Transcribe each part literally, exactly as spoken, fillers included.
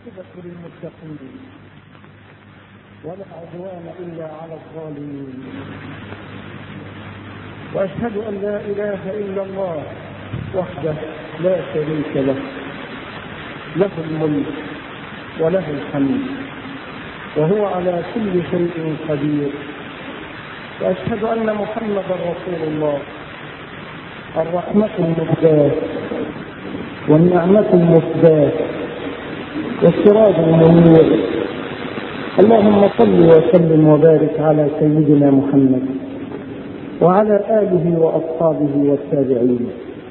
والعاقبة للمتقين ولا عدوان إلا على الظالمين. وأشهد أن لا إله إلا الله وحده لا شريك له، له الملك وله الحمد وهو على كل شيء قدير. وأشهد أن محمدا رسول الله، الرحمة المهداة والنعمة المفداة والسراج المنير. اللهم صل وسلم وبارك على سيدنا محمد وعلى آله وأصحابه والتابعين.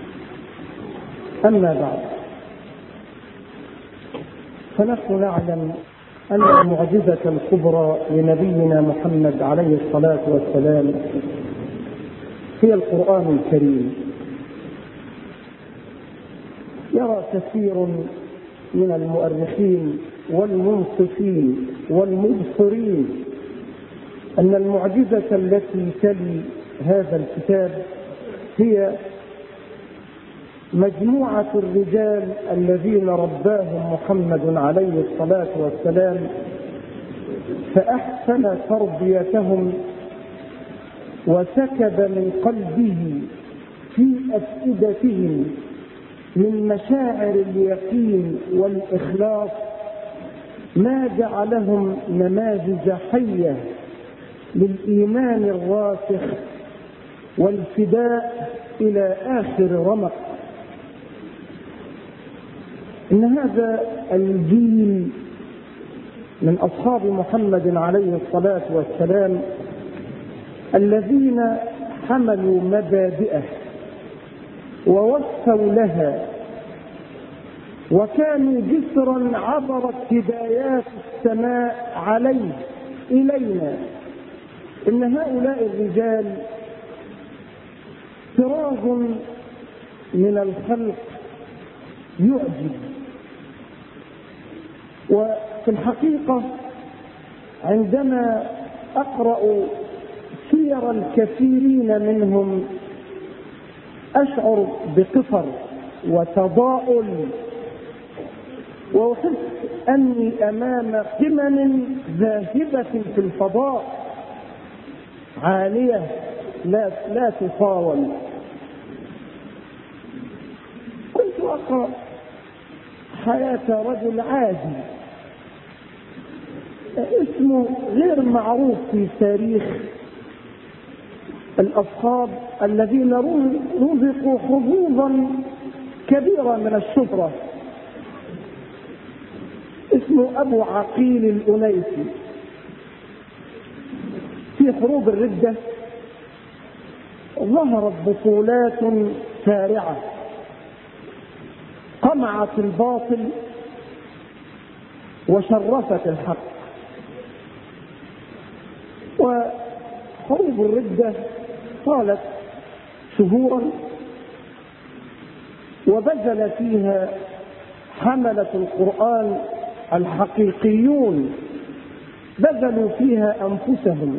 أما بعد، فنحن نعلم أن المعجزة الكبرى لنبينا محمد عليه الصلاة والسلام هي القرآن الكريم. يرى كثير من المؤرخين والمنصفين والمبصرين أن المعجزة التي تلي هذا الكتاب هي مجموعة الرجال الذين رباهم محمد عليه الصلاة والسلام فأحسن تربيتهم وسكب من قلبه في أفئدتهم من مشاعر اليقين والإخلاص ما جعلهم نماذج حية للإيمان الراسخ والفداء إلى آخر رمق. إن هذا الجيل من أصحاب محمد عليه الصلاة والسلام الذين حملوا مبادئه ووفوا لها وكانوا جسرا عبرت هدايات السماء عليه إلينا. إن هؤلاء الرجال طراز من الخلق يعجب. وفي الحقيقة عندما أقرأ سير الكثيرين منهم أشعر بقفر وتضاؤل، وأحس أني أمام قمم ذاهبة في الفضاء عالية لا, لا تطاول. كنت أقرأ حياة رجل عادي اسمه غير معروف في تاريخ الأصحاب الذين رزقوا حظوظا كبيرة من الشهرة، اسمه أبو عقيل الأنيسي. في حروب الردة ظهرت بطولات سارعة قمعت الباطل وشرفت الحق. وحروب الردة طالت شهورا وبذل فيها حملة القرآن الحقيقيون بذلوا فيها أنفسهم.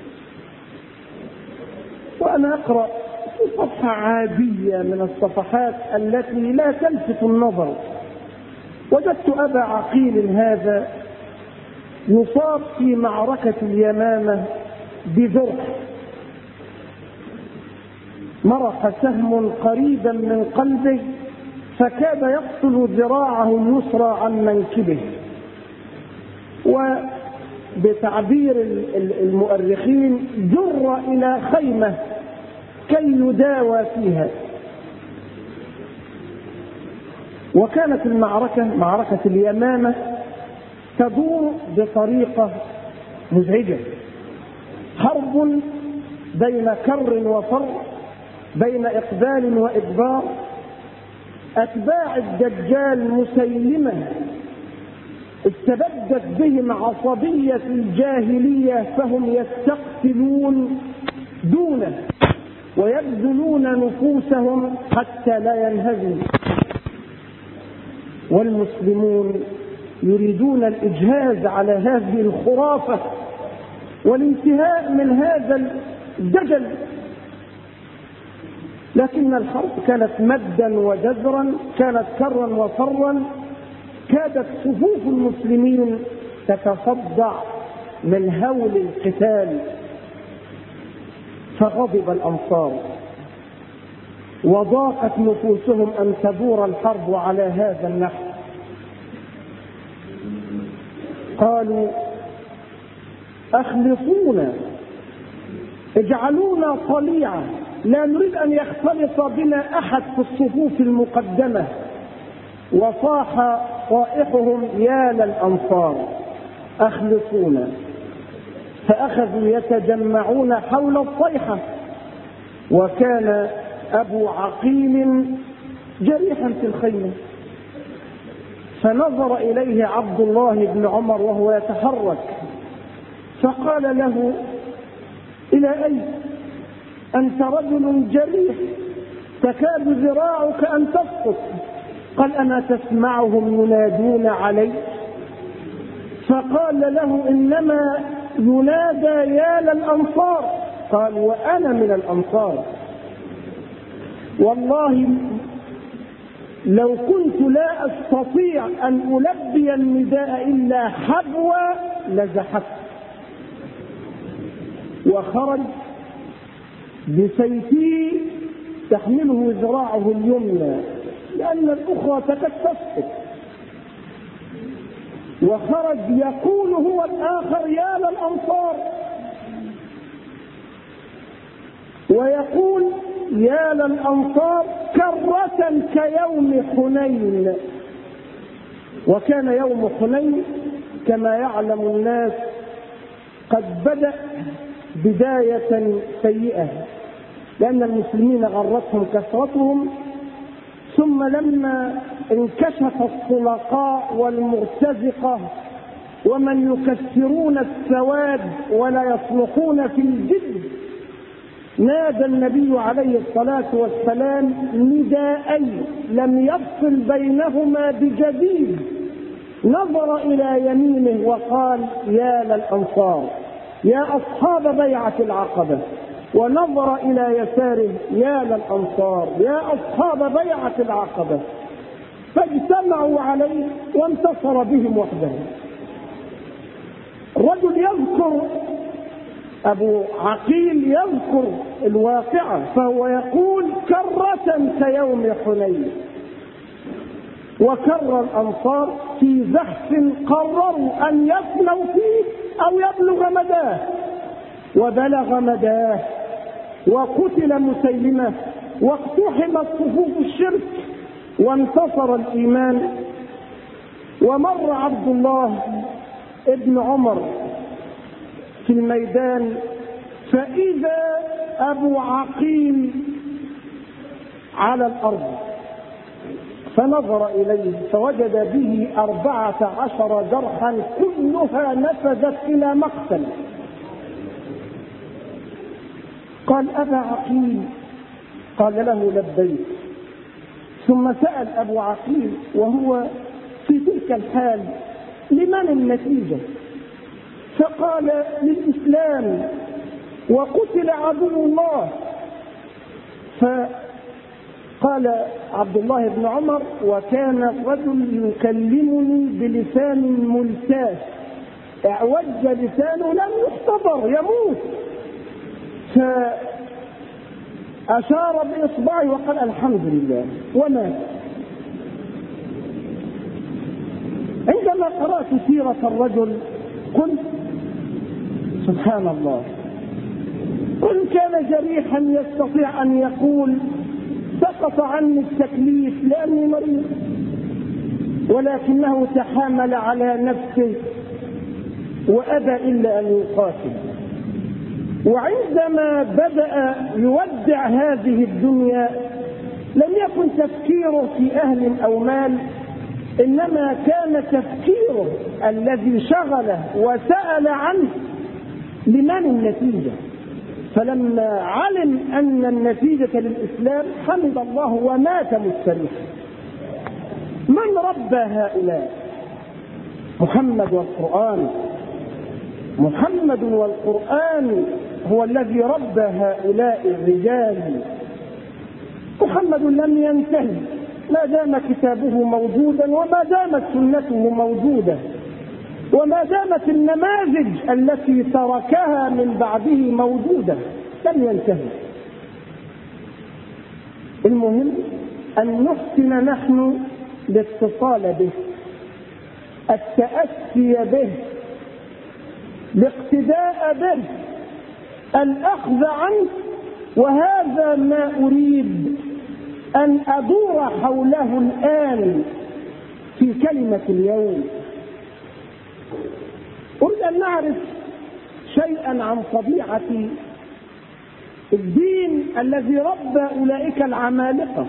وأنا أقرأ في صفحة عادية من الصفحات التي لا تلفت النظر وجدت أبا عقيل هذا يصاب في معركة اليمامة بجرح، مرق سهم قريبا من قلبه فكاد يقتل ذراعه اليسرى عن منكبه. وبتعبير المؤرخين جر إلى خيمة كي يداوى فيها. وكانت المعركة معركة اليمامة تدور بطريقة مزعجة، حرب بين كر وفر، بين إقبال وإدبار. أتباع الدجال مسيلمة استبدت بهم عصبية الجاهلية فهم يستقتلون دونه ويبذلون نفوسهم حتى لا ينهزموا، والمسلمون يريدون الإجهاز على هذه الخرافة والانتهاء من هذا الدجل. لكن الحرب كانت مدا وجزرا، كانت كرا وفرا، كادت صفوف المسلمين تتصدع من هول القتال، فغضب الأنصار وضاقت نفوسهم أن تدور الحرب على هذا النحو. قالوا أخلصونا، اجعلونا طليعة، لا نريد أن يختلط بنا أحد في الصفوف المقدمة. وصاح صائحهم يا للأنصار أخلصونا، فأخذوا يتجمعون حول الصيحة. وكان أبو عقيل جريحا في الخيمة، فنظر إليه عبد الله بن عمر وهو يتحرك، فقال له إلى أين؟ أنت رجل جريح تكاد ذراعك أن تسقط. قال أما تسمعهم ينادون علي؟ فقال له إنما ينادى يا للأنصار. قال وأنا من الأنصار، والله لو كنت لا أستطيع أن ألبي النداء إلا حبوا لزحفت. وخرج بسيفه تحمله ذراعه اليمنى لأن الأخرى تكاد تسقط، وخرج يقول هو الآخر يا للأنصار، ويقول يا للأنصار كرة كيوم حنين. وكان يوم حنين كما يعلم الناس قد بدأ بداية سيئة، لأن المسلمين غرتهم كثرتهم، ثم لما انكشف الطلقاء والمرتزقة ومن يكسرون السواد ولا يصلحون في الجد، نادى النبي عليه الصلاة والسلام نداءين لم يفصل بينهما بجديد. نظر إلى يمينه وقال يا للأنصار يا أصحاب بيعة العقبة، ونظر إلى يساره يا للأنصار يا أصحاب بيعة العقبة، فاجتمعوا عليه وانتصر بهم وحده. الرجل يذكر أبو عقيل يذكر الواقعة، فهو يقول كرة كيوم حنين. وكر الأنصار في زحف قرروا أن يفنوا فيه أو يبلغ مداه، وبلغ مداه وقتل مسيلمة واقتحمت صفوف الشرك وانتصر الإيمان. ومر عبد الله ابن عمر في الميدان فإذا أبو عقيل على الأرض، فنظر إليه فوجد به أربعة عشر جرحا كلها نفذت إلى مقتل. قال أبا عقيل؟ قال له لبيك. ثم سأل أبو عقيل وهو في تلك الحال لمن النتيجة؟ فقال للإسلام، وقتل عدو الله. فقال عبد الله بن عمر وكان الرجل يكلمني بلسان ملتاس اعوج لسانه لم يختبر يموت، فأشار بإصبعه وقال الحمد لله ومات. عندما قرأت سيرة الرجل قلت سبحان الله، قل كان جريحا يستطيع أن يقول سقط عني التكليف لأني مريض، ولكنه تحامل على نفسه وأبى إلا أن يقاتل. وعندما بدأ يودع هذه الدنيا لم يكن تفكيره في أهل أو مال، إنما كان تفكيره الذي شغله وسأل عنه لمن النتيجة. فلما علم أن النتيجة للإسلام حمد الله ومات مستريحا. من ربى هؤلاء؟ محمد والقرآن. محمد والقرآن هو الذي ربى هؤلاء الرجال. محمد لم ينتهي ما دام كتابه موجودا وما دامت سنته موجودة وما دامت النماذج التي تركها من بعده موجودة لم ينتهي. المهم أن نحسن نحن الاتصال به، التأسي به، الاقتداء به، الأخذ عنه. وهذا ما أريد أن أدور حوله الآن في كلمة اليوم. أريد أن نعرف شيئا عن طبيعة الدين الذي ربى أولئك العمالقة.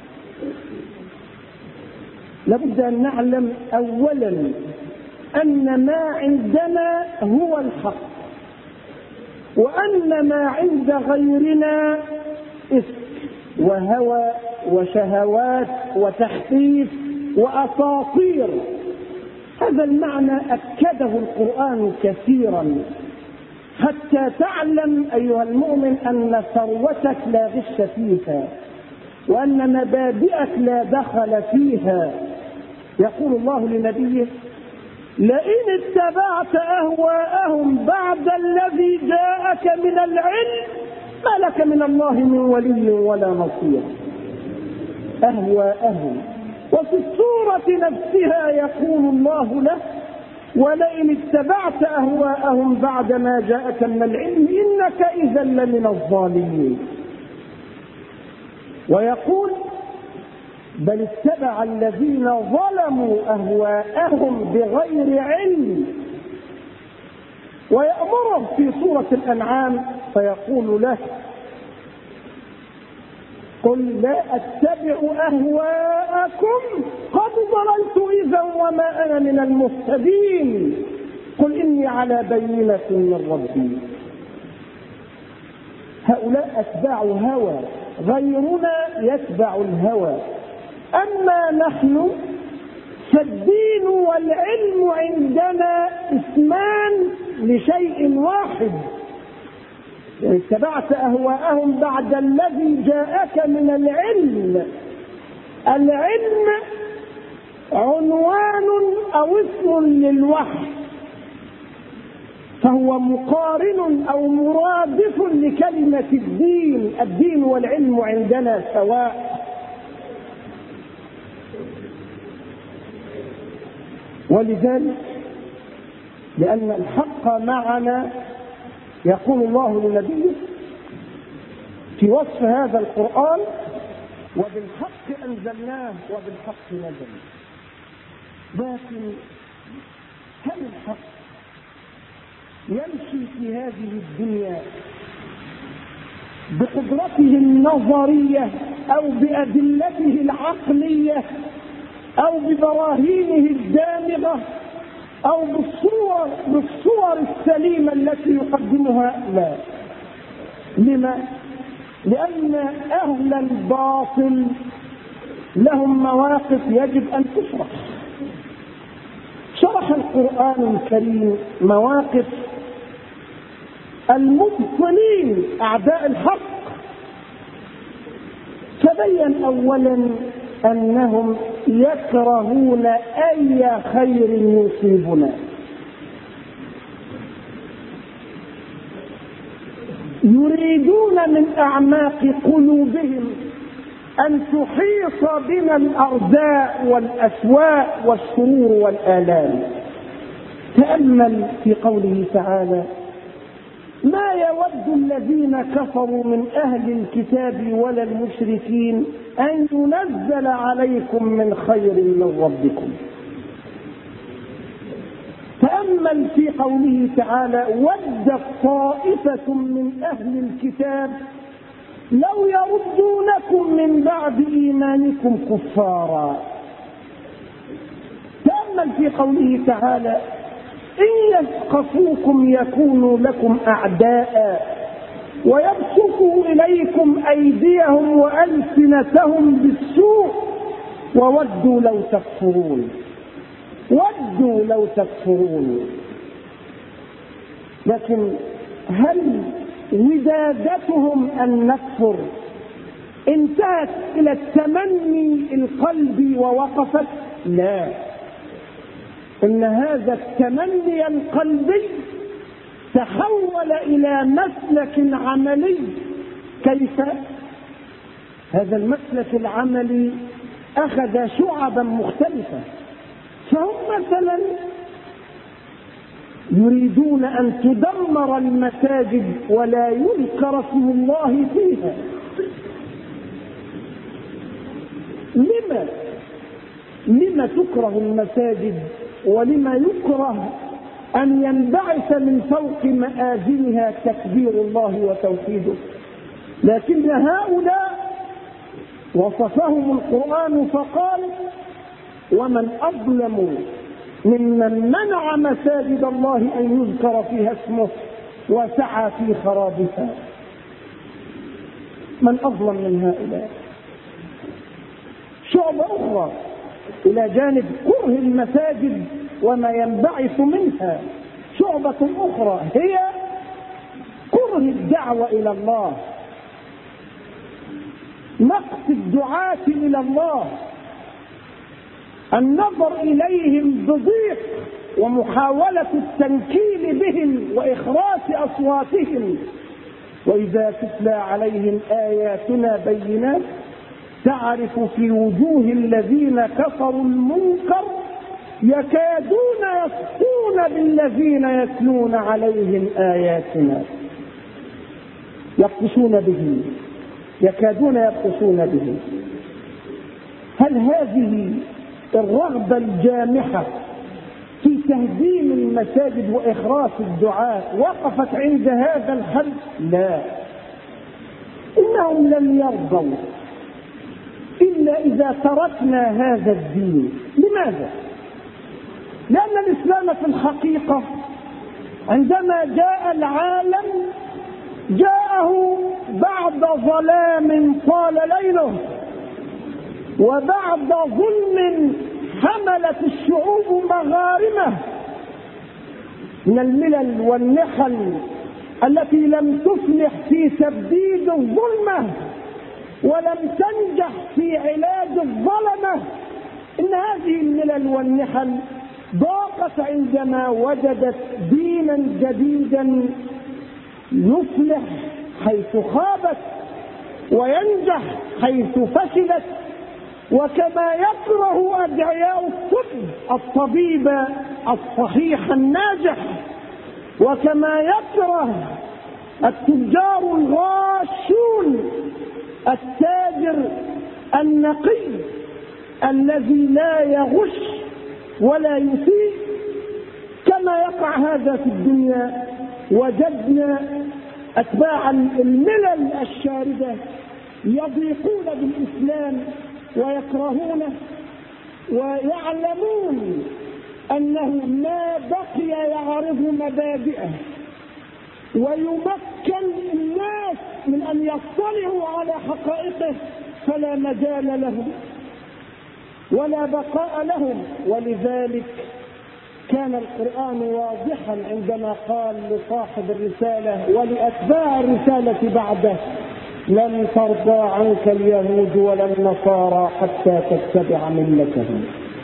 لابد أن نعلم أولا أن ما عندنا هو الحق، وأن ما عند غيرنا إفك وهوى وشهوات وتحقيق وأساطير. هذا المعنى أكده القرآن كثيرا حتى تعلم أيها المؤمن أن ثروتك لا غش فيها، وأن مبادئك لا دخل فيها. يقول الله لنبيه: لئن اتبعت أهواءهم بعد الذي جاءك من العلم ما لك من الله من ولي ولا نصير. أهواءهم. وفي السورة نفسها يقول الله له: ولئن اتبعت أهواءهم بعد ما جاءك من العلم إنك إذا لمن الظالمين. ويقول: بل اتبع الذين ظلموا أهواءهم بغير علم. ويأمره في سورة الأنعام فيقول له: قل لا أتبع أهواءكم قد ضللت إذا وما أنا من المهتدين قل إني على بينة من ربي. هؤلاء أتباع هوى، غيرنا يتبع الهوى. أما نحن فالدين والعلم عندنا اسمان لشيء واحد. اتبعت أهواءهم بعد الذي جاءك من العلم. العلم عنوان أو اسم للوحي، فهو مقارن أو مرادف لكلمة الدين. الدين والعلم عندنا سواء. ولذلك لأن الحق معنا يقول الله لنبيه في وصف هذا القرآن: وبالحق أنزلناه وبالحق نزل. لكن هل الحق يمشي في هذه الدنيا بقدرته النظرية أو بأدلته العقلية أو ببراهينه الدامغة أو بالصور بالصور السليمة التي يقدمها؟ لا. لما؟ لأن أهل الباطل لهم مواقف يجب أن تشرح. شرح القرآن الكريم مواقف المبطلين أعداء الحق، تبين أولا أنهم يكرهون أي خير يصيبنا، يريدون من أعماق قلوبهم أن تحيط بنا الأرزاق والأسواء والشرور والآلام. تأمل في قوله تعالى: ما يود الذين كفروا من أهل الكتاب ولا المشركين أن ينزل عليكم من خير من ربكم. تأمل في قوله تعالى: ودت طائفة من أهل الكتاب لو يردونكم من بعد إيمانكم كفارا. تأمل في قوله تعالى: إن يثقفوكم يكونوا لكم أعداء ويبسطوا إليكم أيديهم وألسنتهم بالسوء وودوا لو تكفرون. ودوا لو تكفرون. لكن هل ودادتهم أن نكفر انتهت إلى التمني القلبي ووقفت؟ لا، إن هذا التمني القلبي تحول إلى مسلك عملي. كيف؟ هذا المسلك العملي أخذ شعبا مختلفة، فهم مثلا يريدون أن تدمر المساجد ولا يذكر اسم الله فيها. لما لما تكره المساجد، ولما يكره أن ينبعث من فوق مآذنها تكبير الله وتوحيده؟ لكن هؤلاء وصفهم القرآن فقال: ومن أظلم ممن منع مساجد الله أن يذكر فيها اسمه وسعى في خرابها. من أظلم من هؤلاء؟ شعبة أخرى إلى جانب كره المساجد وما ينبعث منها، شعبة أخرى هي كره الدعوة إلى الله، نقص الدعاة إلى الله، النظر إليهم بضيق ومحاولة التنكيل بهم وإخراس أصواتهم. وإذا تتلى عليهم آياتنا بينات تعرف في وجوه الذين كفروا المنكر يكادون يسطون بالذين يتلون عليهم آياتنا، يبطشون به، يكادون يبطشون به. هل هذه الرغبة الجامحة في تهديم المساجد وإخراس الدعاء وقفت عند هذا الحد؟ لا، إنهم لم يرضوا إلا إذا تركنا هذا الدين. لماذا؟ لأن الإسلام في الحقيقة عندما جاء العالم جاءه بعد ظلام طال ليله وبعد ظلم حملت الشعوب مغارمه من الملل والنحل التي لم تفلح في تبديد الظلمة ولم تنجح في علاج الظلمة. إن هذه الملل والنحل ضاقت عندما وجدت دينا جديدا يفلح حيث خابت وينجح حيث فشلت. وكما يكره أدعياء الطب الطبيب الصحيح الناجح، وكما يكره التجار الغاشون التاجر النقي الذي لا يغش ولا يسيء، كما يقع هذا في الدنيا. وجدنا أتباع الملل الشاردة يضيقون بالإسلام ويكرهونه ويعلمون أنه ما بقي يعرض مبادئه ويمكن الناس من أن يطلعوا على حقائقه، فلا مجال لهم ولا بقاء لهم. ولذلك كان القرآن واضحا عندما قال لصاحب الرسالة ولأتباع الرسالة بعده: لن ترضى عنك اليهود ولا النصارى حتى تتبع ملتهم.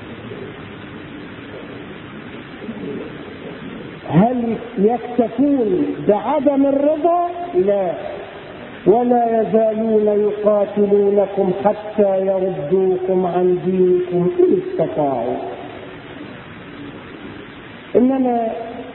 هل يكتفون بعدم الرضا؟ لا، ولا يزالون يقاتلونكم حتى يردوكم عن دينكم إن استطاعوا. إننا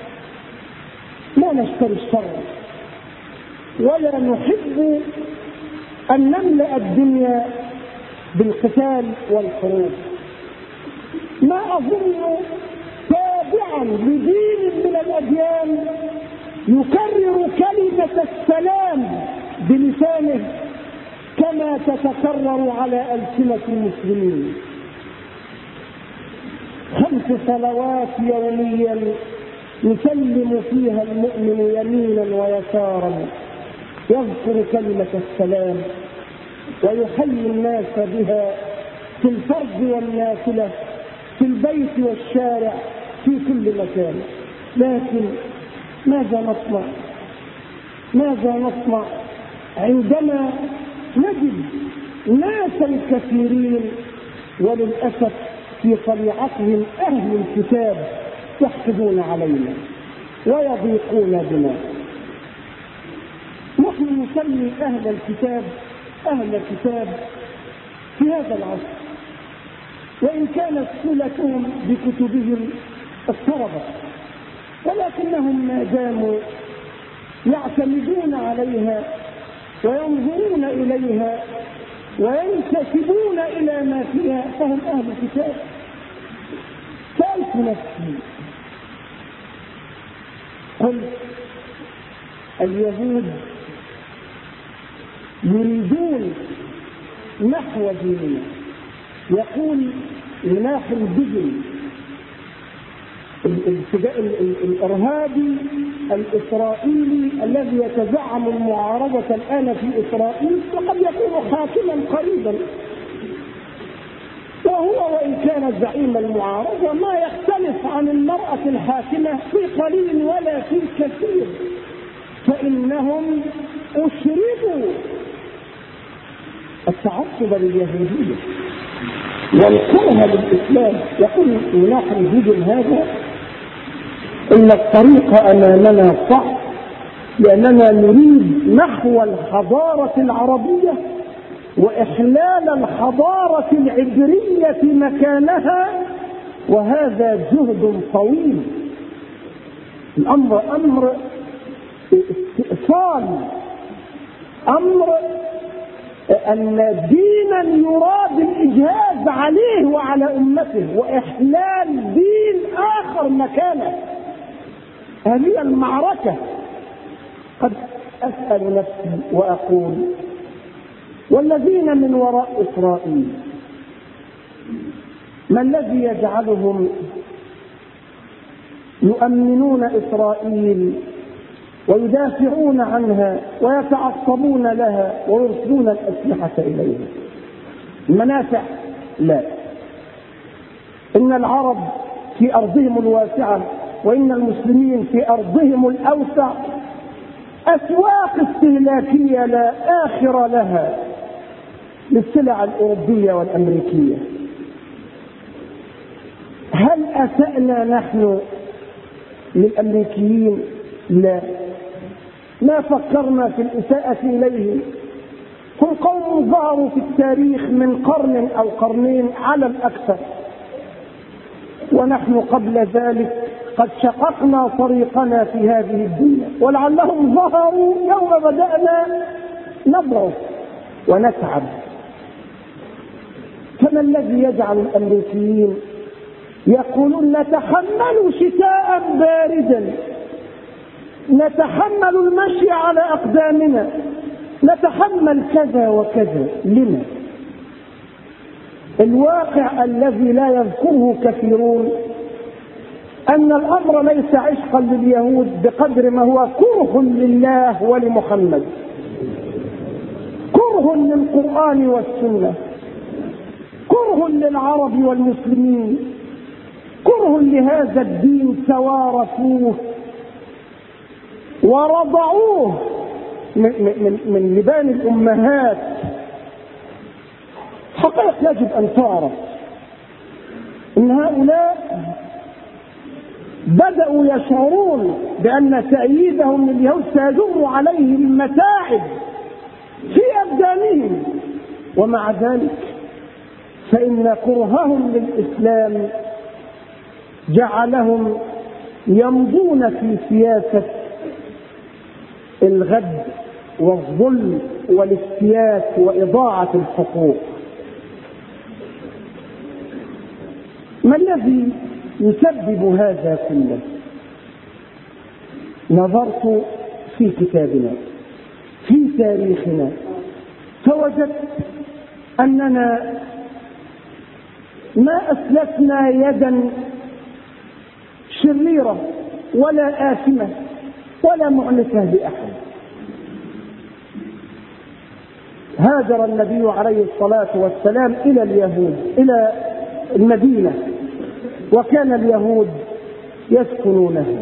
لا نشتري الشر ولا نحب أن نملأ الدنيا بالقتال والحروب. ما أظن تابعا لدين من الأديان يكرر كلمة السلام بلسانه كما تتكرر على ألسنة المسلمين. خمس صلوات يوميا يسلم فيها المؤمن يمينا ويسارا، يذكر كلمة السلام ويحيي الناس بها في الفرض والنافلة، في البيت والشارع، في كل مكان. لكن ماذا نصنع؟ ماذا نصنع عندما نجد ناسا كثيرين وللأسف في طليعتهم أهل الكتاب يحقدون علينا ويضيقون بنا. نحن نسمي أهل الكتاب أهل الكتاب في هذا العصر، وإن كانت صلتهم بكتبهم اضطربت، ولكنهم ما داموا يعتمدون عليها وينظرون إليها وينتسبون إلى ما فيها فهم أهل الكتاب. سألت نفسي قل اليهود يريدون نحو ديننا، يقول يناحي الدجل الإرهابي الإسرائيلي الذي يتزعم المعارضة الآن في إسرائيل وقد يكون حاكما قريبا، وهو وإن كان زعيم المعارضة ما يختلف عن المرأة الحاكمة في قليل ولا في كثير، فإنهم أشربوا التعصب لليهودية والكره للإسلام. يقول يناحي الدجل هذا إن الطريق أمامنا صعب، لأننا نريد نحو الحضارة العربية وإحلال الحضارة العبرية مكانها، وهذا جهد طويل. الأمر أمر استئصال، أمر أن دينا يراد الإجهاز عليه وعلى أمته وإحلال دين آخر مكانه. هذه المعركة. قد أسأل نفسي وأقول والذين من وراء إسرائيل ما الذي يجعلهم يؤمنون إسرائيل ويدافعون عنها ويتعصبون لها ويرسلون الأسلحة إليها؟ المنافع؟ لا. إن العرب في أرضهم الواسعة وإن المسلمين في أرضهم الأوسع أسواق استهلاكية لا آخر لها للسلع الأوروبية والأمريكية. هل أسأنا نحن للأمريكيين؟ لا، ما فكرنا في الإساءة إليهم. هم قوم ظهروا في التاريخ من قرن أو قرنين على الأكثر، ونحن قبل ذلك قد شققنا طريقنا في هذه الدنيا، ولعلهم ظهروا يوم بدأنا نضعف ونتعب. فما الذي يجعل الأمريكيين يقولون نتحمل شتاء باردا، نتحمل المشي على أقدامنا، نتحمل كذا وكذا؟ لما؟ الواقع الذي لا يذكره كثيرون أن الأمر ليس عشقا لليهود بقدر ما هو كره لله ولمحمد، كره للقرآن والسنة، كره للعرب والمسلمين، كره لهذا الدين توارثوه ورضعوه من, من, من لبان الأمهات. حقيقة يجب أن تعرف إن هؤلاء بدأوا يشعرون بأن تأييدهم لليهود سيجر عليهم متاعب في أبدانهم، ومع ذلك فإن كرههم للإسلام جعلهم يمضون في سياسة الغد والظلم والافتيات وإضاعة الحقوق. ما الذي يسبب هذا كله؟ نظرت في كتابنا في تاريخنا فوجدت أننا ما أسلفنا يدا شريرة ولا آثمة ولا معنفة بأحد. هاجر النبي عليه الصلاة والسلام إلى اليهود إلى المدينة، وكان اليهود يسكنونها،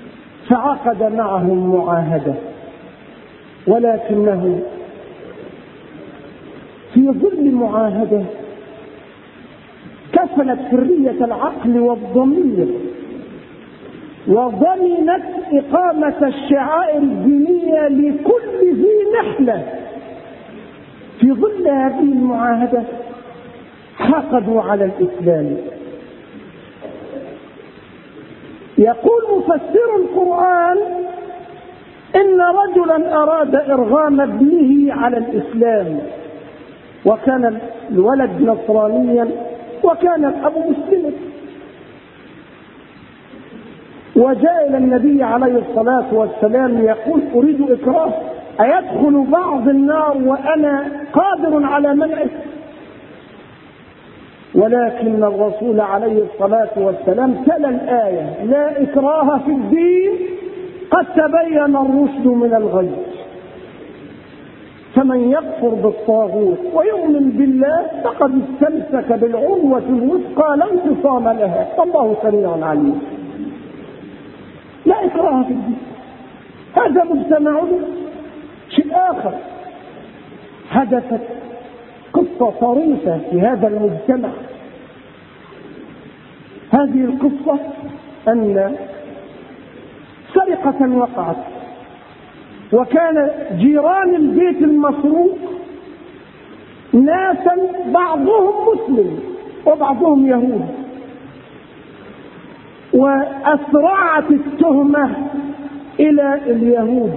فعقد معهم معاهدة، ولكنه في ظل معاهدة كفلت حرية العقل والضمير وضمنت إقامة الشعائر الدينية لكل ذي نحلة، في ظل هذه المعاهدة حقدوا على الإسلام. يقول مفسر القرآن إن رجلا أراد إرغام ابنه على الإسلام، وكان الولد نصرانيا وكان الأب مسلما، وجاء إلى النبي عليه الصلاة والسلام يقول أريد إكراه، أيدخل بعض النار وأنا قادر على منعه؟ ولكن الرسول عليه الصلاة والسلام تلا الآية: لا إكراه في الدين قد تبين الرشد من الغي، فمن يكفر بالطاغوت ويؤمن بالله فقد استمسك بالعروة الوثقى لا انفصام لها، والله سميع عليم. لا إكراه في الدين، هذا مجتمعنا. شيء آخر، حدثت قصة طريفة في هذا المجتمع. هذه القصة أن سرقة وقعت، وكان جيران البيت المسروق ناسا بعضهم مسلم وبعضهم يهود، وأسرعت التهمة إلى اليهود،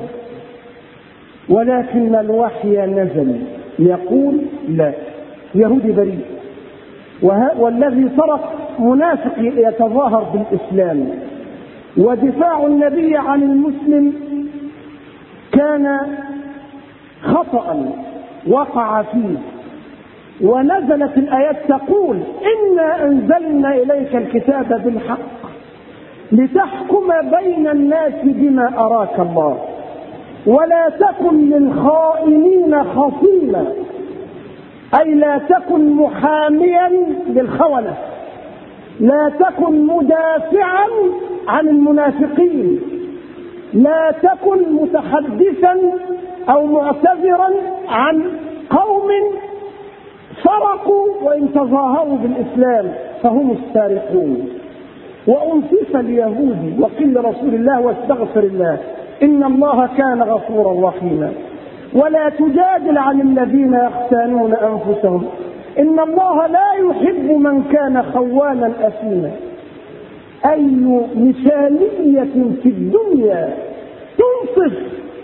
ولكن الوحي نزل يقول لا، يهودي بريء، والذي سرق منافق يتظاهر بالإسلام. ودفاع النبي عن المسلم كان خطأ وقع فيه، ونزلت الآيات تقول: إنا أنزلنا إليك الكتاب بالحق لتحكم بين الناس بما أراك الله ولا تكن للخائنين خصيما، أي لا تكن محاميا للخونة، لا تكن مدافعا عن المنافقين، لا تكن متحدثا أو معتذرا عن قوم سرقوا وإن تظاهروا بالإسلام فهم السارقون. وأنصف اليهودي وقيل رسول الله واستغفر الله إن الله كان غفورا رحيما. ولا تجادل عن الذين يختانون أنفسهم إن الله لا يحب من كان خوانا أثيما. أي مثالية في الدنيا تنصف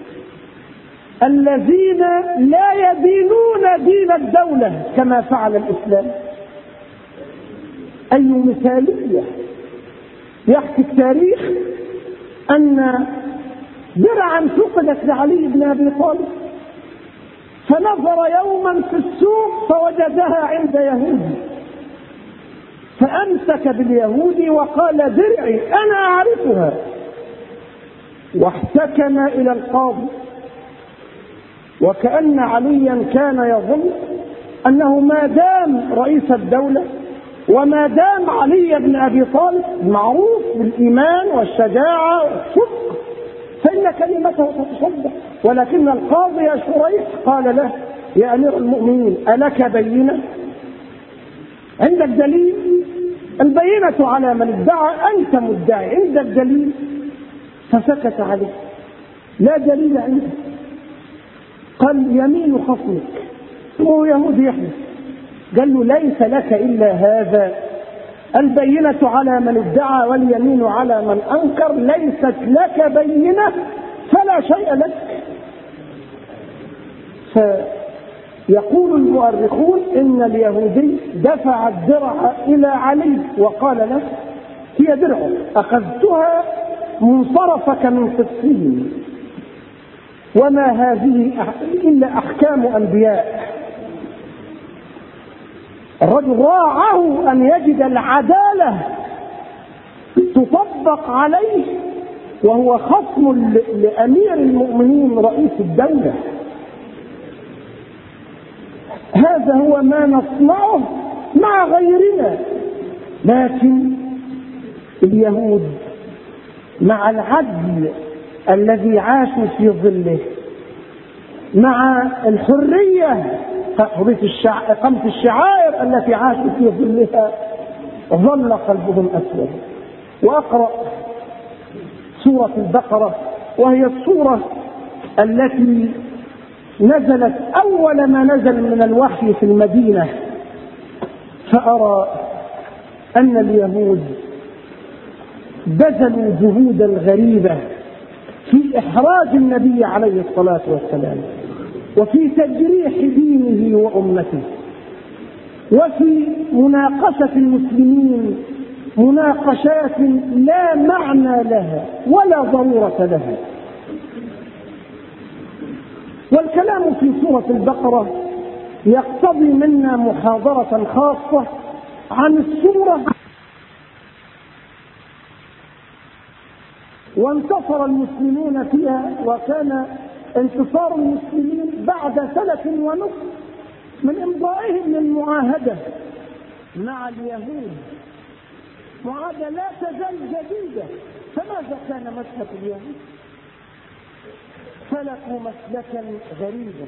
الذين لا يدينون دين الدولة كما فعل الإسلام. أي مثالية. يحكي التاريخ أن درعا فقدت لعلي بن أبي طالب، فنظر يوما في السوق فوجدها عند يهودي، فأمسك باليهودي وقال: درعي أنا أعرفها. واحتكم إلى القاضي، وكأن عليا كان يظن أنه ما دام رئيس الدولة وما دام علي بن أبي طالب معروف بالإيمان والشجاعة والصدق فإن كلمته تتصدق. ولكن القاضي يا شريح قال له: يا أمير المؤمنين ألك بينة؟ عندك دليل؟ البينة على من ادعى، أنت مدعي، عندك دليل؟ فسكت عليه: لا دليل عندك. قال: يمين خصمك، هو يهودي يحلف. قال له: ليس لك إلا هذا، البينة على من ادعى واليمين على من أنكر، ليست لك بينة فلا شيء لك. فيقول المؤرخون إن اليهودي دفع الدرع إلى علي وقال له: هي درع أخذتها منصرفك من صفين، وما هذه إلا أحكام أنبياء. الرجل راعه أن يجد العدالة تطبق عليه وهو خصم لأمير المؤمنين رئيس الدولة. هذا هو ما نصنعه مع غيرنا. لكن اليهود مع العدل الذي عاشوا في ظله، مع الحرية حرية الشع... إقامة الشعائر التي عاشوا في ظلها ظل قلبهم أسود. وأقرأ سورة البقرة، وهي السورة التي نزلت أول ما نزل من الوحي في المدينة، فأرى أن اليهود بذلوا جهودا غريبة في إحراج النبي عليه الصلاة والسلام، وفي تجريح دينه وأمته، وفي مناقشة المسلمين مناقشات لا معنى لها ولا ضرورة لها. والكلام في سورة البقرة يقتضي منا محاضرة خاصة عن السورة. وانتصر المسلمون فيها، وكان انتصار المسلمين بعد سنة ونصف من إمضائهم للمعاهدة مع اليهود، معاهدة لا تزال جديدة. فماذا كان مسلك اليهود؟ سلكوا مسلكا غريبا،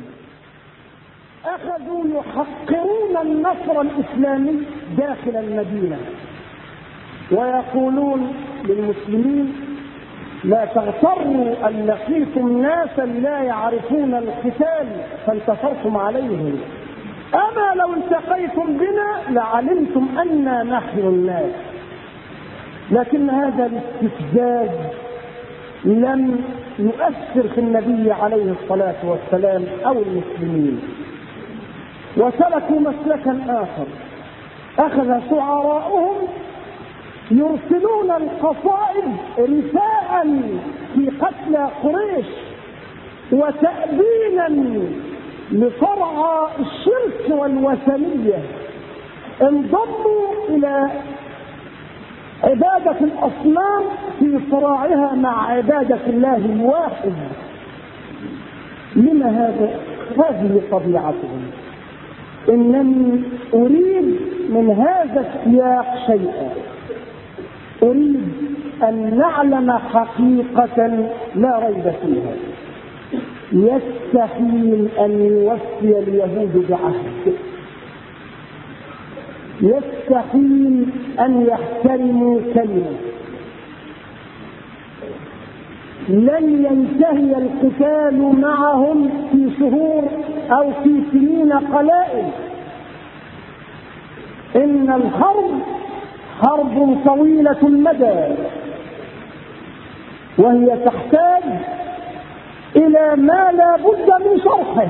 أخذوا يحقرون النصر الإسلامي داخل المدينة، ويقولون للمسلمين: لا تغتروا أن لقيتم ناسا لا يعرفون القتال فانتصرتم عليهم، أما لو التقيتم بنا لعلمتم أننا نحن الناس. لكن هذا الاستفزاز لم يؤثر في النبي عليه الصلاة والسلام أو المسلمين، وسلكوا مسلكا آخر. أخذ شعراؤهم يرسلون القصائد رثاء في قتلى قريش وتأبينا لصرع الشرك والوثنية. انضموا إلى عبادة الأصنام في صراعها مع عبادة الله الواحد. لما هذا؟ هذه طبيعتهم. إنني أريد من هذا السياق شيئا، أريد أن نعلم حقيقة لا ريب فيها. يستحيل أن يوفي اليهود بعهد، يستحيل أن يحترموا كلمة، لن ينتهي القتال معهم في شهور أو في سنين قلائل. إن الحرب حرب طويلة المدى، وهي تحتاج إلى ما لا بد من شرحه.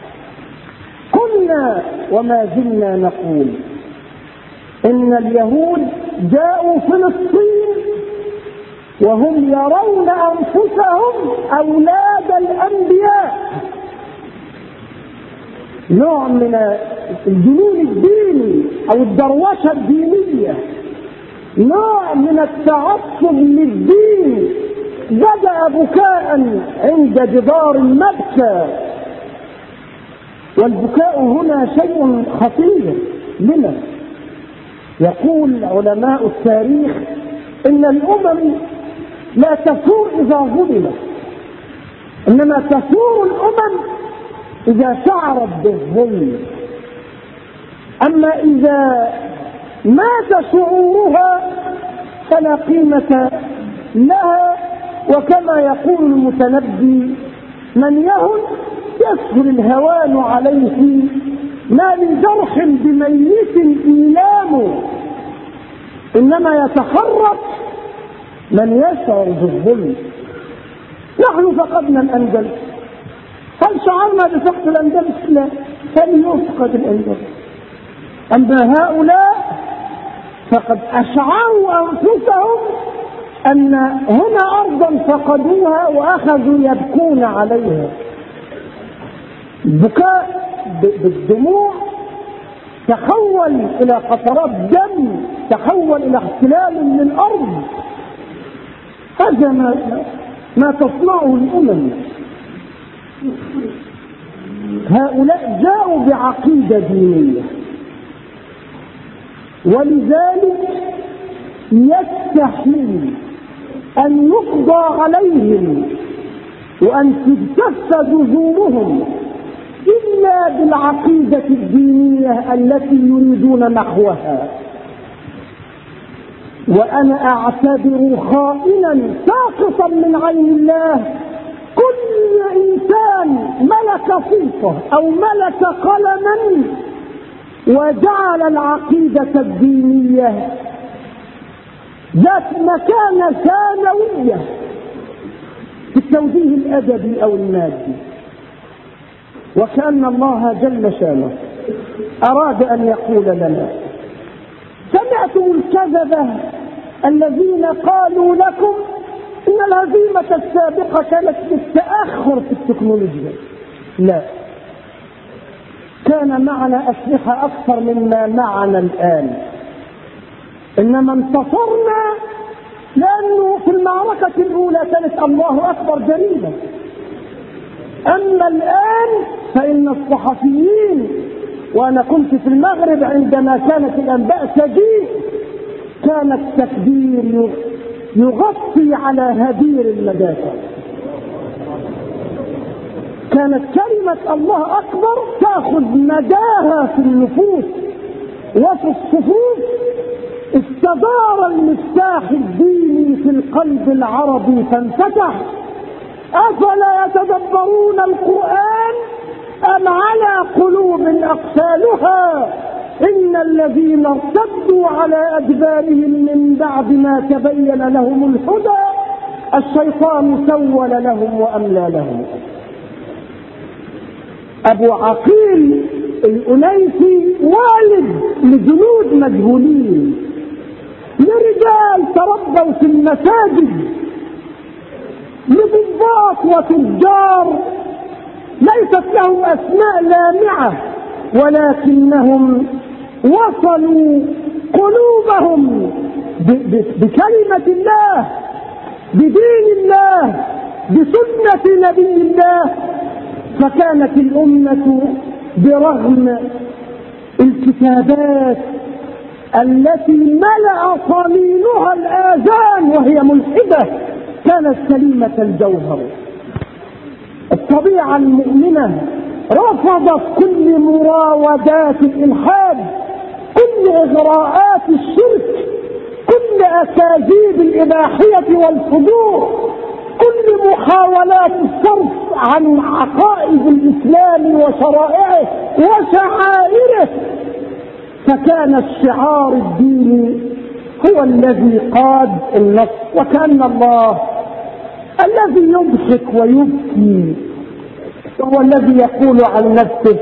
كنا وما زلنا نقول إن اليهود جاءوا فلسطين وهم يرون أنفسهم أولاد الأنبياء، نوع من الجنون الديني أو الدروشة الدينية، نوع من التعصب للدين بدأ بكاء عند جدار المبكى. والبكاء هنا شيء خطير. لما؟ يقول علماء التاريخ إن الأمم لا تثور إذا ظلمت، إنما تثور الأمم إذا شعرت بالظلم. أما إذا مات شعورها فلا قيمة لها. وكما يقول المتنبي: من يهن يسهل الهوان عليه، ما من جرح بميت إيلام، إنما يتخرط من يشعر بالظلم. نحن فقدنا الأندلس، هل شعرنا بفقد الأندلس؟ لا، فلن يفقد الأندلس. أما هؤلاء فقد أشعروا أنفسهم أن هنا أرضا فقدوها وأخذوا يبكون عليها. البكاء بالدموع تحول إلى قطرات دم، تحول إلى احتلال للأرض. هذا ما, ما تصنعه الأمم. هؤلاء جاءوا بعقيدة دينية، ولذلك يستحيل أن يقضى عليهم وأن تجتث جذورهم إلا بالعقيدة الدينية التي يريدون محوها. وأنا أعتبر خائنا ساقطا من عين الله كل إنسان ملك سلطة أو ملك قلما وجعل العقيدة الدينية ذات مكانة ثانوية في التوجيه الأدبي أو المادي، وكأن الله جل شانه أراد أن يقول لنا: سمعتم الكذبة الذين قالوا لكم إن الهزيمة السابقة كانت بالتأخر في التكنولوجيا. لا، كان معنا أسلحة أكثر مما معنا الآن، إنما انتصرنا لأنه في المعركة الأولى كانت الله أكبر جريمة. أما الآن فإن الصحفيين، وأنا كنت في المغرب عندما كانت الأنباء تجيء، كان التكبير يغطي على هدير المدافع. كانت كلمة الله أكبر تأخذ مداها في النفوس وفي الصفوف. استدار المفتاح الديني في القلب العربي فانفتح. أفلا يتدبرون القرآن أم على قلوب أقفالها؟ إن الذين ارتدوا على أدبارهم من بعد ما تبين لهم الهدى الشيطان سول لهم وأملى لهم. أبو عقيل الأنيسي والد لجنود مجهولين، لرجال تربوا في المساجد، لضباط وتجار ليست لهم أسماء لامعة، ولكنهم وصلوا قلوبهم بكلمة الله، بدين الله، بسنة نبي الله. فكانت الأمة برغم الكتابات التي ملأ صميمها الآذان وهي ملحدة كانت سليمة الجوهر. الطبيعة المؤمنة رفضت كل مراودات الإلحاد، كل إغراءات الشرك، كل أكاذيب الإباحية والفجور، كل محاولات الصرف عن عقائد الإسلام وشرائعه وشعائره. فكان الشعار الديني هو الذي قاد النص. وكأن الله الذي يضحك ويبكي هو الذي يقول عن نفسه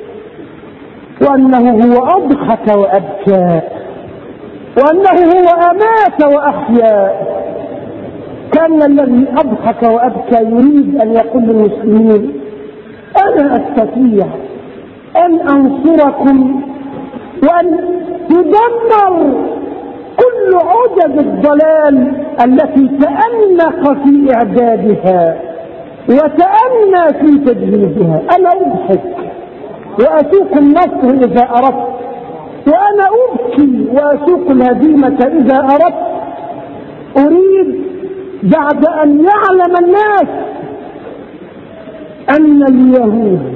وأنه هو أضحك وأبكى، وأنه هو أمات وأحيا. كان الذي أضحك وأبكى يريد أن يقول للمسلمين: أنا أستطيع أن أنصركم وأن تدمر كل عجب الضلال التي تأنق في إعدادها وتأنى في تجهيزها. أنا أضحك وأسوق النصر إذا أردت، وأنا أبكي وأسوق الهزيمة إذا أردت. أريد بعد أن يعلم الناس أن اليهود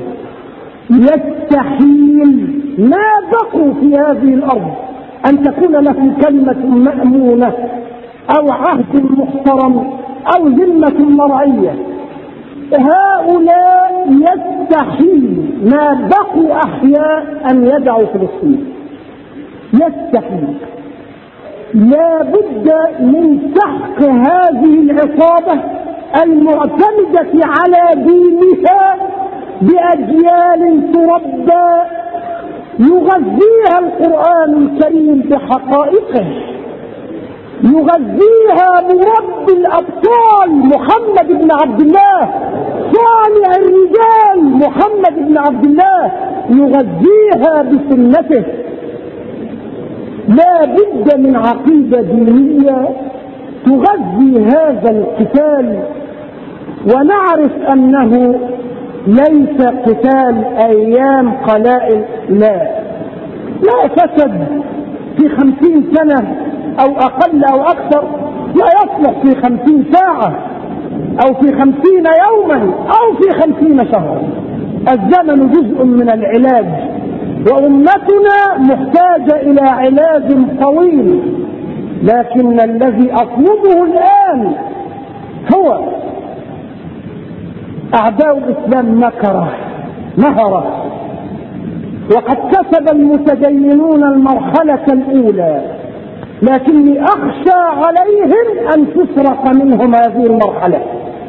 يستحيل ما بقوا في هذه الأرض أن تكون لهم كلمة مأمونة أو عهد محترم أو ذمة مرعية. هؤلاء يستحيل ما بقوا أحياء أن يدعوا فلسطين، يستحيل. لا بد من سحق هذه العصابة المعتمدة على دينها بأجيال تربى يغذيها القرآن الكريم بحقائقه، يغذيها مربي الأبطال محمد بن عبد الله، صانع الرجال محمد بن عبد الله، يغذيها بسنته. لا بد من عقيدة دينية تغذي هذا القتال، ونعرف أنه ليس قتال أيام قلائل، لا لا فسد في خمسين سنة أو أقل أو أكثر، لا يصلح في خمسين ساعة أو في خمسين يوما أو في خمسين شهرا. الزمن جزء من العلاج، وأمتنا محتاجة إلى علاج طويل، لكن الذي أطلبه الآن هو أعداء الإسلام مكرة مهرة، وقد كسب المتدينون المرحلة الأولى، لكني أخشى عليهم أن تسرق منهم هذه المرحلة.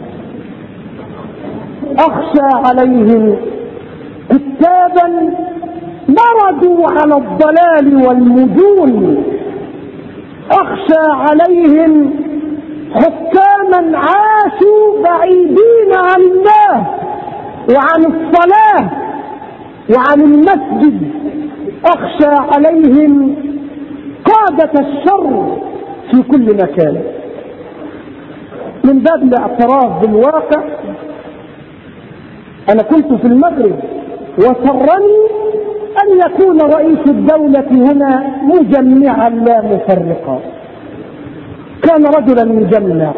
أخشى عليهم كتابا مردوا على الضلال والمجون، أخشى عليهم حكاما عاشوا بعيدين عن الله وعن الصلاة وعن المسجد، أخشى عليهم قادة الشر في كل مكان. من باب الاعتراف بالواقع، أنا كنت في المغرب وسرني أن يكون رئيس الدولة هنا مجمعا لا مفرقا، كان رجلا مجمع.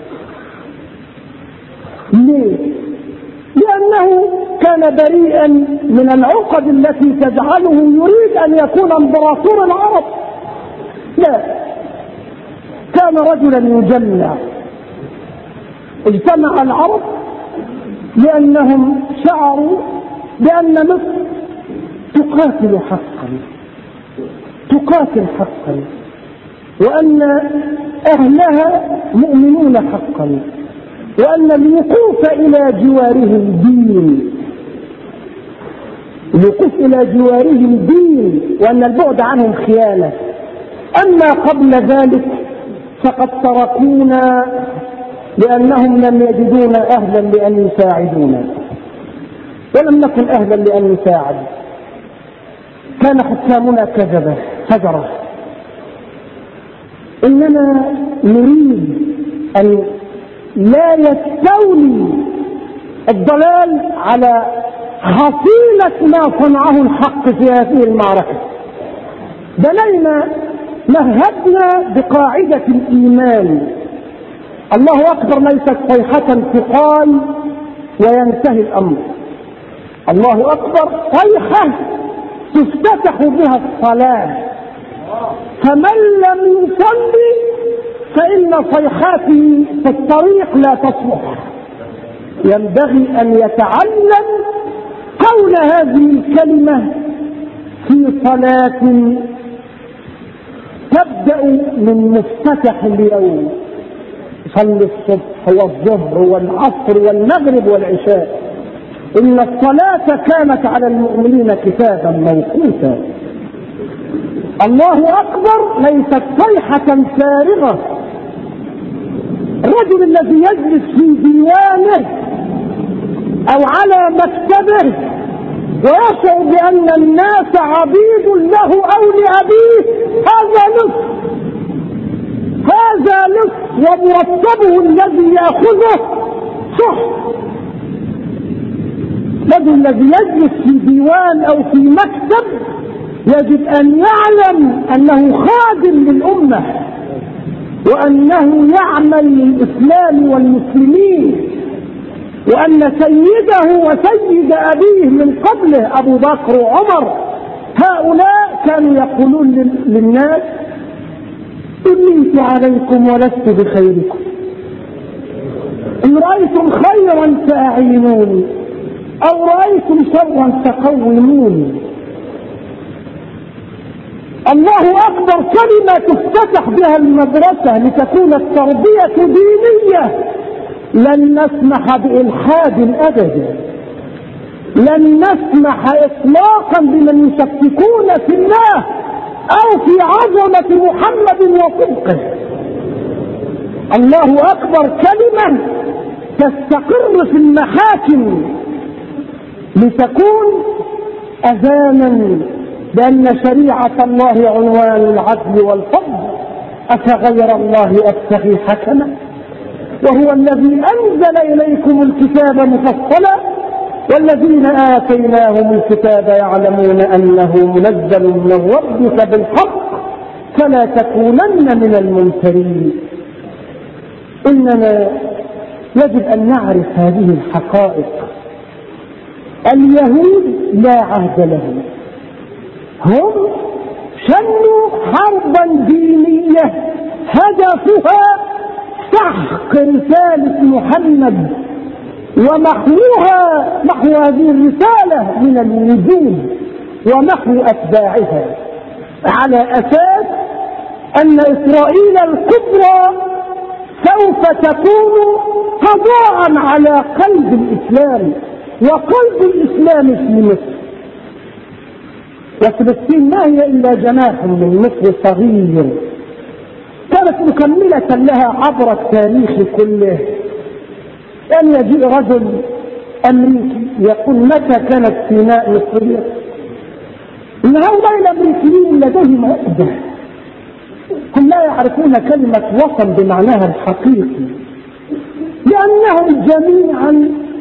ليه؟ لأنه كان بريئا من العقد التي تجعله يريد أن يكون امبراطور العرب. لا، كان رجلا يجمع. اجتمع العرب لأنهم شعروا بأن مصر تقاتل حقا تقاتل حقا وأن أهلها مؤمنون حقا، وأن الوقوف إلى جوارهم دين الوقوف إلى جوارهم دين وأن البعد عنهم خيانة. أما قبل ذلك فقد تركونا لأنهم لم يجدون أهلا لأن يساعدونا، ولم نكن أهلا لأن نساعد. كان حكامنا كذبة فجرة. إننا نريد أن لا يستولي الضلال على حصيلة ما صنعه الحق في هذه المعركة. بنينا مهدنا بقاعدة الإيمان. الله أكبر ليست صيحة تقال وينتهي الأمر. الله أكبر صيحة تفتتح بها الصلاة، فمن لم يصلي فإن صيحاته في الطريق لا تصلح. ينبغي أن يتعلم قول هذه الكلمة في صلاة تبدأ من مفتتح اليوم. صلي الصبح والظهر والعصر والمغرب والعشاء، إن الصلاة كانت على المؤمنين كتابا موقوتا. الله أكبر ليست صيحة فارغة. الرجل الذي يجلس في ديوانه أو على مكتبه ويشعر بأن الناس عبيد له أو لأبيه، هذا نصف هذا نصف ومرتبه الذي يأخذه صح. الرجل الذي يجلس في ديوان أو في مكتب يجب أن يعلم أنه خادم للأمة، وأنه يعمل للإسلام والمسلمين، وأن سيده وسيد أبيه من قبله أبو بكر وعمر هؤلاء كانوا يقولون للناس: أمنت عليكم ولست بخيركم، إن رأيتم خيرا فأعينوني أو رأيتم شرا فقوموني. الله أكبر كلمة تفتتح بها المدرسة لتكون التربية دينية. لن نسمح بإلحاد أبدا، لن نسمح إطلاقا بمن يشككون في الله أو في عظمة محمد وصدقه. الله أكبر كلمة تستقر في المحاكم لتكون أذانا بأن شريعة الله عنوان العدل والفضل. أفغير الله أبتغي حكما وهو الذي أنزل إليكم الكتاب مفصلا والذين آتيناهم الكتاب يعلمون أنه منزل من ربك بالحق فلا تكونن من الممترين. إننا يجب أن نعرف هذه الحقائق. اليهود لا عهد لهم، هم شنوا حربا دينية هدفها سحق رسالة محمد ومحوها، محو هذه الرسالة من الوجود ومحو أتباعها، على أساس أن إسرائيل الكبرى سوف تكون قضاء على قلب الإسلام وقلب الإسلام في مصر. وفلسطين ما هي إلا جناح من مصر صغير، كانت مكملة لها عبر التاريخ كله. أن يجيء رجل أمريكي يقول متى كانت سيناء مصرية؟ إن هؤلاء الأمريكيين لديهم عقدة، هم لا يعرفون كلمة وطن بمعناها الحقيقي، لأنهم جميعا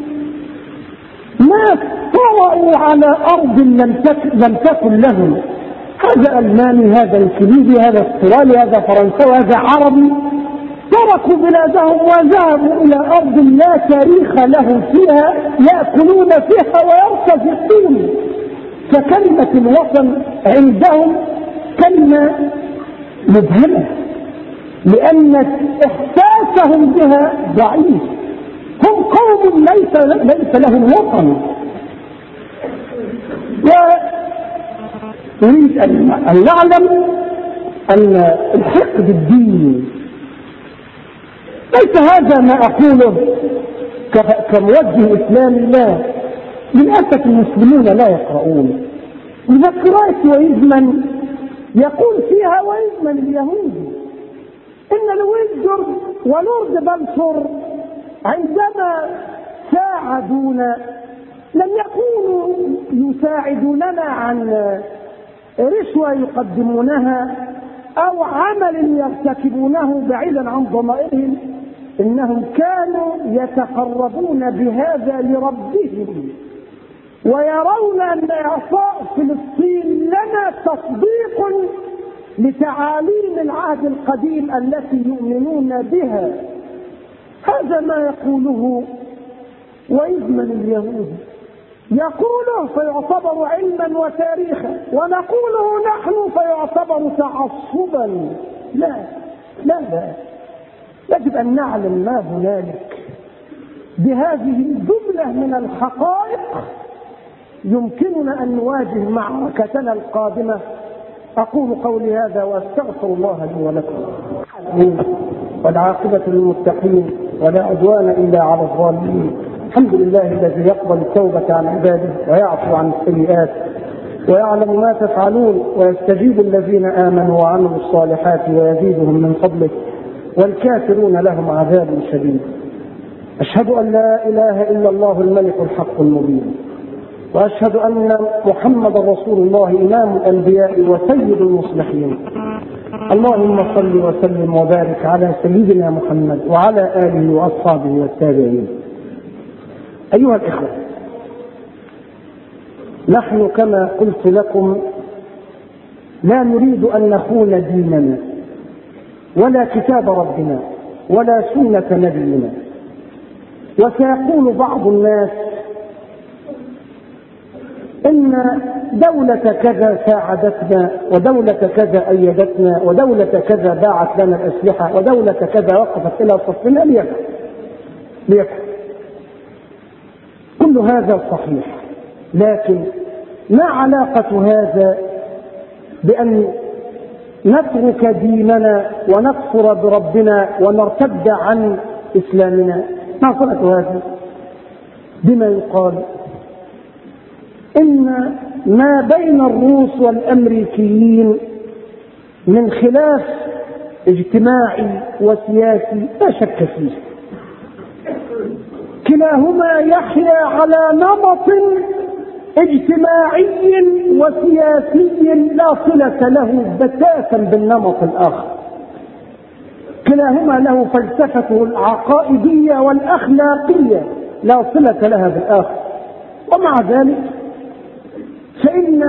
ما طرأوا على أرض لم تكن, لم تكن لهم. هذا ألماني، هذا انجليزي، هذا استرالي، هذا فرنسي، هذا عربي، تركوا بلادهم وذهبوا إلى أرض لا تاريخ لهم فيها، يأكلون فيها ويرتزقون. فكلمة الوطن عندهم كلمة مبهمة، لأن إحساسهم بها ضعيف. هم قوم ليس, ليس لهم وطن. ونريد أن نعلم أن الحقد الديني ليس هذا ما أقوله كموجه إسلامي، لا، للأسف المسلمون لا يقرؤون. مذكرات ويزمن يقول فيها ويزمن اليهودي إن لويس ولورد بلفور عندما ساعدونا لم يكونوا يساعدوننا عن رشوة يقدمونها أو عمل يرتكبونه بعيدا عن ضمائرهم، إنهم كانوا يتقربون بهذا لربهم ويرون أن إعطاء فلسطين لنا تصديق لتعاليم العهد القديم التي يؤمنون بها. هذا ما يقوله ويزمن اليهود، يقوله فيعتبر علما وتاريخا، ونقوله نحن فيعتبر تعصبا. لا لا لا، يجب أن نعلم ما هنالك. بهذه الجملة من الحقائق يمكننا أن نواجه معركتنا القادمة. أقول قولي هذا وأستغفر الله لي ولكم. والعاقبة للمتقين ولا عدوان إلا على الظالمين. الحمد لله الذي يقبل التوبة عن عباده ويعفو عن السيئات ويعلم ما تفعلون ويستجيب الذين آمنوا وعملوا الصالحات ويزيدهم من فضله، والكافرون لهم عذاب شديد. أشهد أن لا إله إلا الله الملك الحق المبين، وأشهد أن محمد رسول الله إمام الأنبياء وسيد المصلحين. اللهم صل وسلم وبارك على سيدنا محمد وعلى آله وأصحابه والتابعين. أيها الإخوة، نحن كما قلت لكم لا نريد أن نخون ديننا ولا كتاب ربنا ولا سنة نبينا. وسيقول بعض الناس إن دولة كذا ساعدتنا ودولة كذا أيدتنا ودولة كذا باعت لنا الأسلحة ودولة كذا وقفت إلى صفنا. ليكن ليكن كل هذا صحيح، لكن ما علاقة هذا بأن نترك ديننا ونكفر بربنا ونرتد عن إسلامنا؟ ما صلة هذا بما يقال إن ما بين الروس والأمريكيين من خلاف اجتماعي وسياسي لا شك فيه، كلاهما يحيا على نمط اجتماعي وسياسي لا صلة له بتاتا بالنمط الآخر. كلاهما له فلسفته العقائدية والأخلاقية لا صلة لها بالآخر. ومع ذلك فإن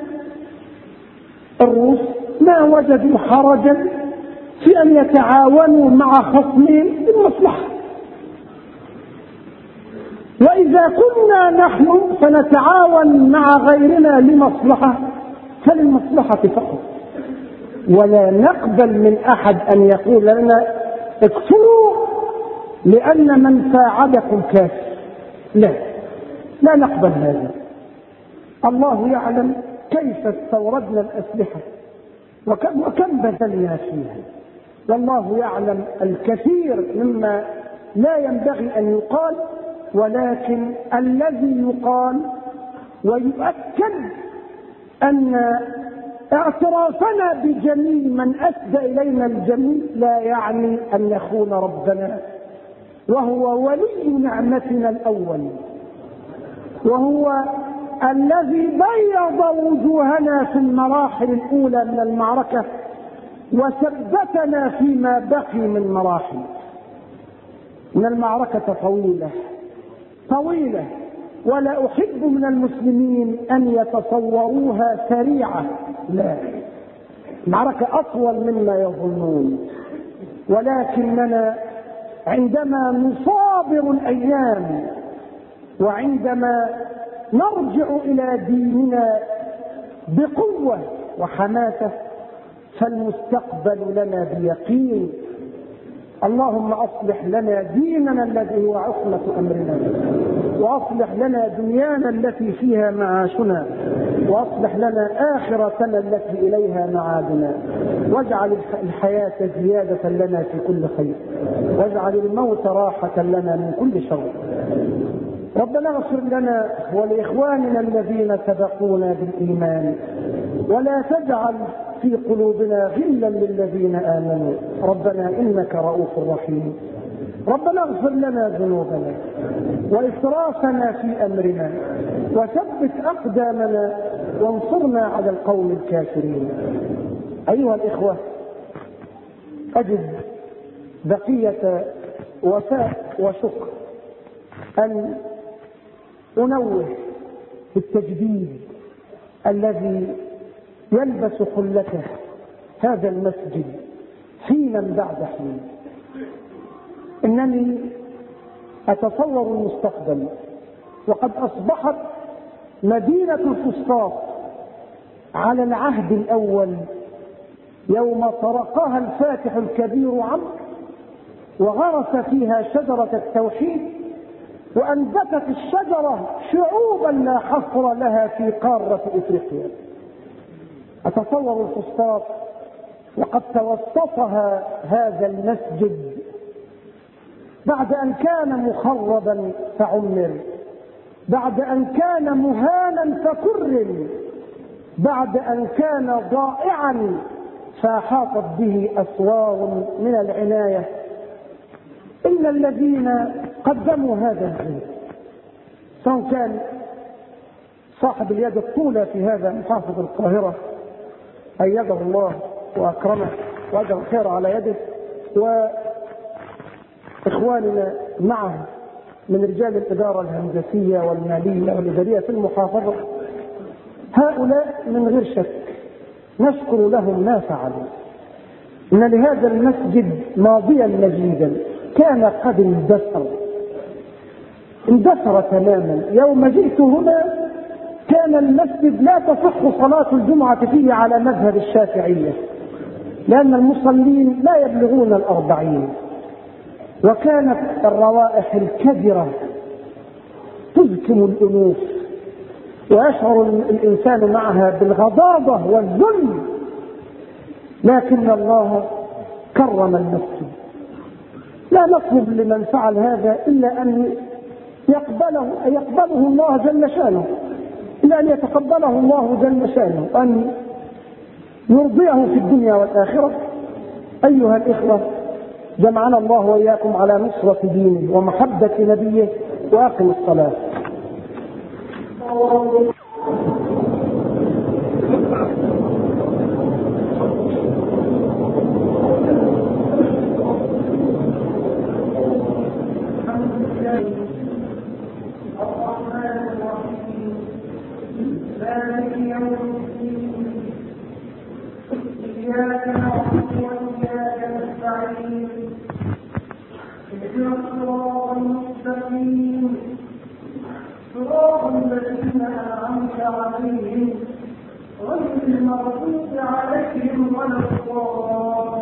الروس ما وجدوا حرجا في أن يتعاونوا مع خصمهم بالمصلحة، وإذا إذا كنا نحن سنتعاون مع غيرنا لمصلحة فللمصلحة فقط، ولا نقبل من أحد أن يقول لنا اكفروا لأن من ساعدكم كافر. لا، لا نقبل هذا. الله يعلم كيف استوردنا الأسلحة وكم, وكم بذلنا فيها، والله يعلم الكثير مما لا ينبغي أن يقال، ولكن الذي يقال ويؤكد أن اعترافنا بجميل من أسدى إلينا الجميل لا يعني أن نخون ربنا، وهو ولي نعمتنا الأول، وهو الذي بيض وجوهنا في المراحل الأولى من المعركة وثبتنا فيما بقي من مراحل. من المعركة طويلة طويلة، ولا أحب من المسلمين أن يتصوروها سريعة، لا، المعركة أطول مما يظنون، ولكننا عندما نصابر الأيام وعندما نرجع إلى ديننا بقوة وحماسة فالمستقبل لنا بيقين. اللهم أصلح لنا ديننا الذي هو عصمة أمرنا، وأصلح لنا دنيانا التي فيها معاشنا، وأصلح لنا آخرتنا التي إليها معادنا، واجعل الحياة زيادة لنا في كل خير، واجعل الموت راحة لنا من كل شر. ربنا اغفر لنا ولإخواننا الذين سبقونا بالإيمان، ولا تجعل في قلوبنا غلا للذين آمنوا، ربنا إنك رؤوف رحيم. ربنا اغفر لنا ذنوبنا وإسرافنا في أمرنا، وثبت أقدامنا وانصرنا على القوم الكافرين. أيها الإخوة، أجد بقية وفاء وشكر أن أنوه بالتجديد الذي يلبس حلته هذا المسجد حينا بعد حين. إنني أتصور المستقبل، وقد أصبحت مدينة الفسطاط على العهد الأول يوم طرقها الفاتح الكبير عمرو وغرس فيها شجرة التوحيد، وأنبتت الشجرة شعوبا لا حصر لها في قارة إفريقيا. أتصور الفسطاط وقد توسطها هذا المسجد بعد أن كان مخربا فعمر، بعد أن كان مهانا فكرم، بعد أن كان ضائعا فأحاطت به أسوار من العناية. إن الذين قدموا هذا البيت، سواء كان صاحب اليد الطولى في هذا محافظ القاهرة أيده الله وأكرمه وأجر الخير على يده، وإخواننا معه من رجال الإدارة الهندسية والمالية والإدارية في المحافظة، هؤلاء من غير شك نشكر لهم ما فعلوا. إن لهذا المسجد ماضيا مجيدا كان قد اندثر اندثر تماما. يوم جئت هنا كان المسجد لا تصح صلاة الجمعة فيه على مذهب الشافعية، لأن المصلين لا يبلغون الأربعين، وكانت الروائح الكدرة تزكم الأنوف ويشعر الإنسان معها بالغضاضة والذل، لكن الله كرم المسجد. لا نطلب لمن فعل هذا إلا أن يقبله, يقبله الله جل شانه، إلا أن يتقبله الله جل شانه، أن يرضيه في الدنيا والآخرة. أيها الإخوة، جمعنا الله وإياكم على نصرة دينه ومحبة نبيه، وأقم الصلاة. صراط الذين أنعمت عليهم غير المغضوب عليهم ولا الضالين.